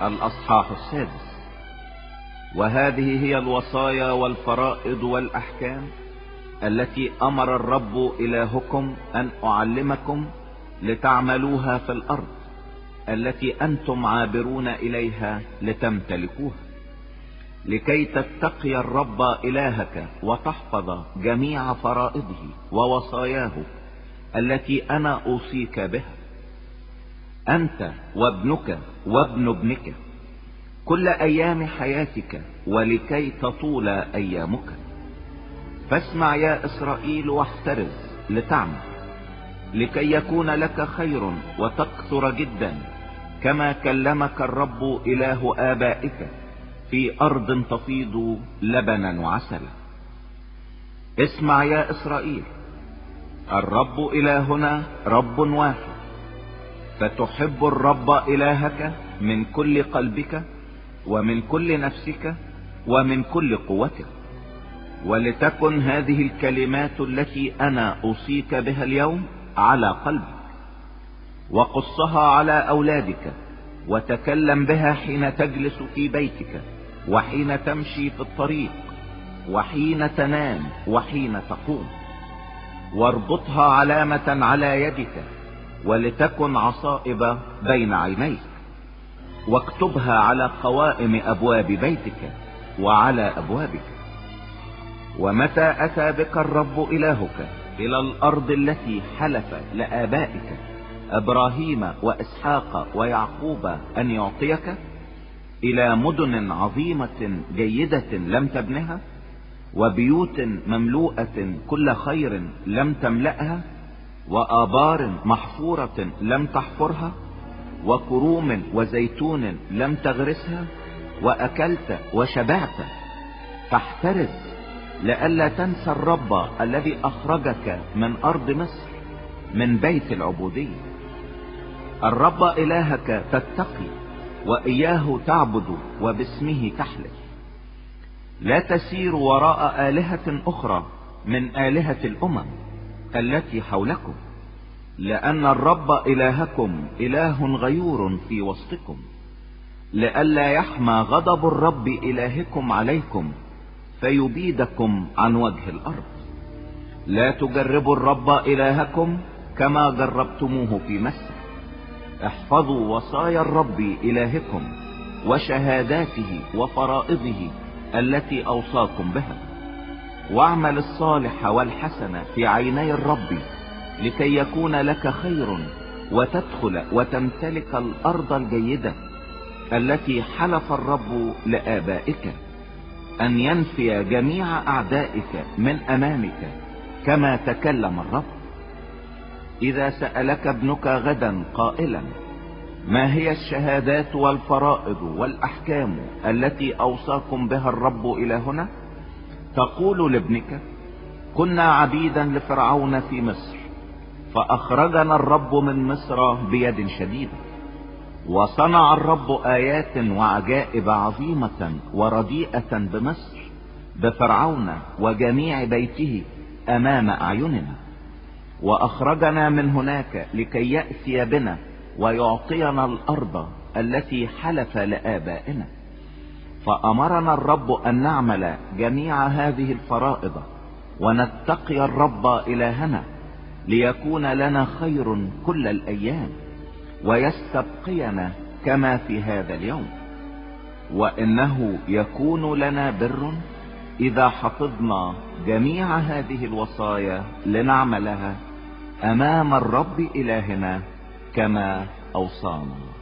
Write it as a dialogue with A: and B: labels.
A: الأصحاح 6. وهذه هي الوصايا والفرائض والأحكام التي أمر الرب إلهكم أن أعلمكم لتعملوها في الأرض التي أنتم عابرون إليها لتمتلكوها، لكي تتقي الرب إلهك وتحفظ جميع فرائضه ووصاياه التي أنا أوصيك بها، أنت وابنك وابن ابنك كل أيام حياتك، ولكي تطول أيامك. فاسمع يا إسرائيل واحترز لتعمل، لكي يكون لك خير وتكثر جدا، كما كلمك الرب إله آبائك في أرض تفيض لبنا وعسلا. اسمع يا إسرائيل، الرب إلهنا رب واحد، فتحب الرب إلهك من كل قلبك ومن كل نفسك ومن كل قوتك. ولتكن هذه الكلمات التي أنا أوصيك بها اليوم على قلبك، وقصها على أولادك، وتكلم بها حين تجلس في بيتك، وحين تمشي في الطريق، وحين تنام، وحين تقوم. واربطها علامة على يدك، ولتكن عصائب بين عينيك، واكتبها على قوائم أبواب بيتك وعلى أبوابك. ومتى أتى بك الرب إلهك إلى الأرض التي حلف لآبائك إبراهيم وإسحاق ويعقوب أن يعطيك، إلى مدن عظيمة جيدة لم تبنها، وبيوت مملوءة كل خير لم تملأها، وآبار محفورة لم تحفرها، وكروم وزيتون لم تغرسها، وأكلت وشبعت، فاحترز لئلا تنسى الرب الذي أخرجك من أرض مصر من بيت العبودية. الرب إلهك تتقي وإياه تعبد وباسمه تحلف. لا تسير وراء آلهة أخرى من آلهة الأمم التي حولكم، لأن الرب إلهكم إله غيور في وسطكم، لئلا يحمى غضب الرب إلهكم عليكم فيبيدكم عن وجه الأرض. لا تجربوا الرب إلهكم كما جربتموه في مصر. احفظوا وصايا الرب إلهكم وشهاداته وفرائضه التي أوصاكم بها، واعمل الصالح والحسن في عيني الرب، لكي يكون لك خير وتدخل وتمتلك الأرض الجيدة التي حلف الرب لآبائك أن ينفي جميع أعدائك من أمامك كما تكلم الرب. إذا سألك ابنك غدا قائلا: ما هي الشهادات والفرائض والأحكام التي أوصاكم بها الرب إلهنا؟ تقول لابنك: كنا عبيدا لفرعون في مصر، فأخرجنا الرب من مصر بيد شديدة، وصنع الرب آيات وعجائب عظيمة ورديئة بمصر بفرعون وجميع بيته أمام أعيننا، وأخرجنا من هناك لكي يأتي بنا ويعطينا الأرض التي حلف لآبائنا. فأمرنا الرب أن نعمل جميع هذه الفرائض ونتقي الرب إلهنا، ليكون لنا خير كل الأيام ويستبقينا كما في هذا اليوم. وإنه يكون لنا بر إذا حفظنا جميع هذه الوصايا لنعملها أمام الرب إلهنا كما أوصانا.